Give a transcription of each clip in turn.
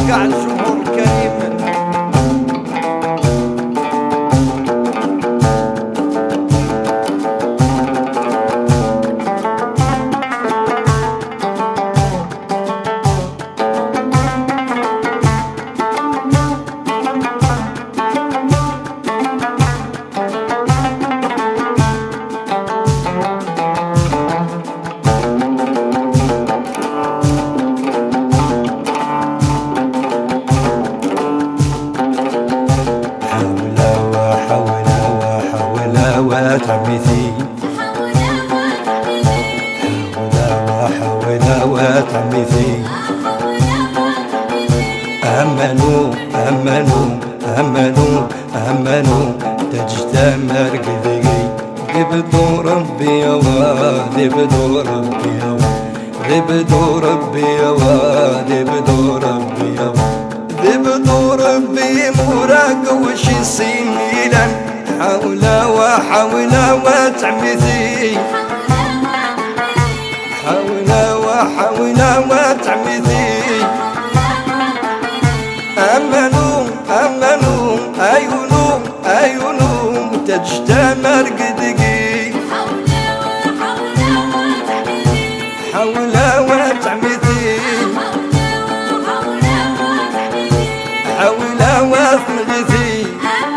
كاع الجمهور الكريم. وتعمثي حاولا وتعمثي أمنوا أمنوا أمنوا أمنوا تجتمع قذقي ذبدو ربي يوا ذبدو ربي يوا ذبدو ربي يوا ذبدو ربي يوا ذبدو ربي موراق وشي سنيلا حاولا وحاولا وتعمثي حاولا وحاولا وتعمثي أمنوا أمنوا أيونوا أيونوا تجتمع قدقي حاولا وتعمثي حاولا وتنغثي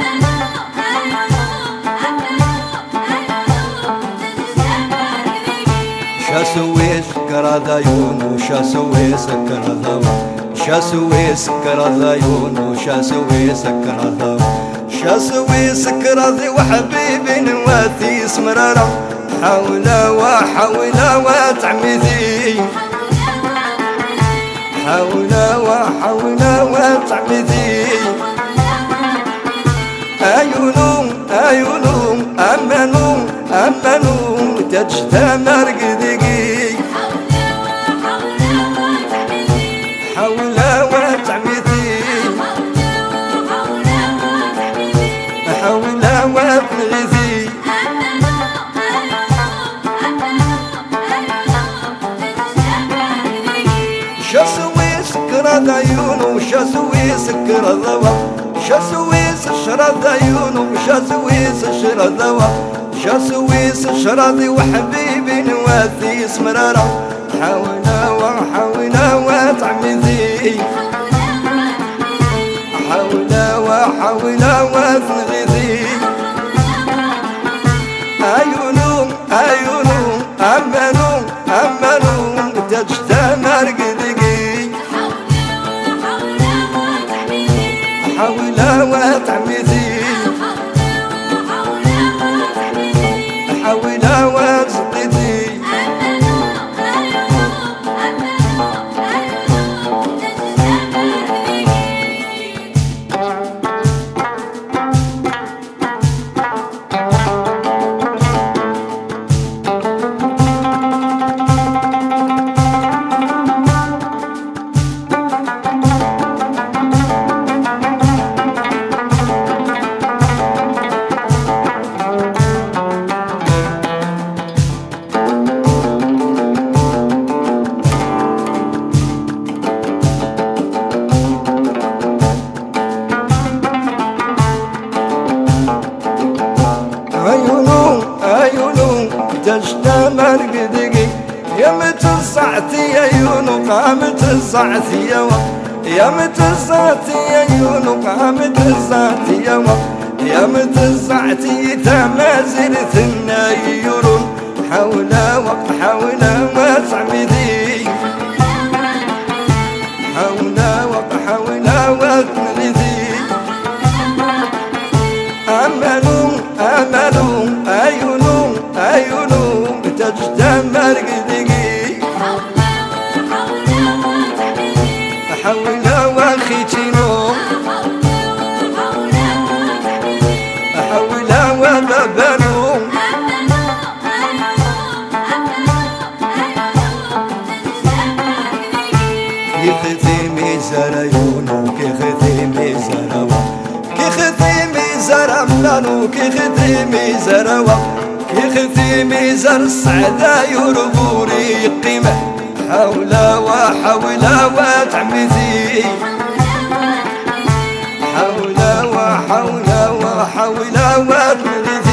شاسوي سكر ذايون شاسوي سكر ذاو شاسوي سكر ذايون شاسوي سكر ذاو شاسوي سكر ذي وحبيبي نواثي سمرارة حاولا وحاولا وتعمثي حاولا وحاولا وتعمثي أيونو أيونو أمنوا أمنوا تجتمع قدقي حاولا وتعمثي حاولا وتنغثي شاسوي سكر عيون وشاسوي سكر ضوى شاسوي سشرى عيون وشاسوي سشرى ضوى شاسوي سشرى وحبيبي نواثي سمرارة حاولا وحاولا وتعمثي حاولا وحاولا وتنغثي أيونو أيونو أمنوا أمنوا تجتمع قدقي حاولا وتعمثي حاولا وتزقدي تجتمع قدقي يا متصعتي عيون قامت الصعتي يا متصعتي عيون قامت الصعتي يا متصعتي تمازل ثنايرون حولا وحاولا وتعمدي حولا وحاولا وتنغذي أملوا أملوا أيونوا أيونوا تجتمع قدقي حولا وخيتينو حولا وبابانو كيختيمي زرايونو كيختيمي زراوا كيختيمي زرملانو كيختيمي زراوا كيختيمي زر السعدا يربوري قيمة حولا وحولا وتعمثي حول وحول وكل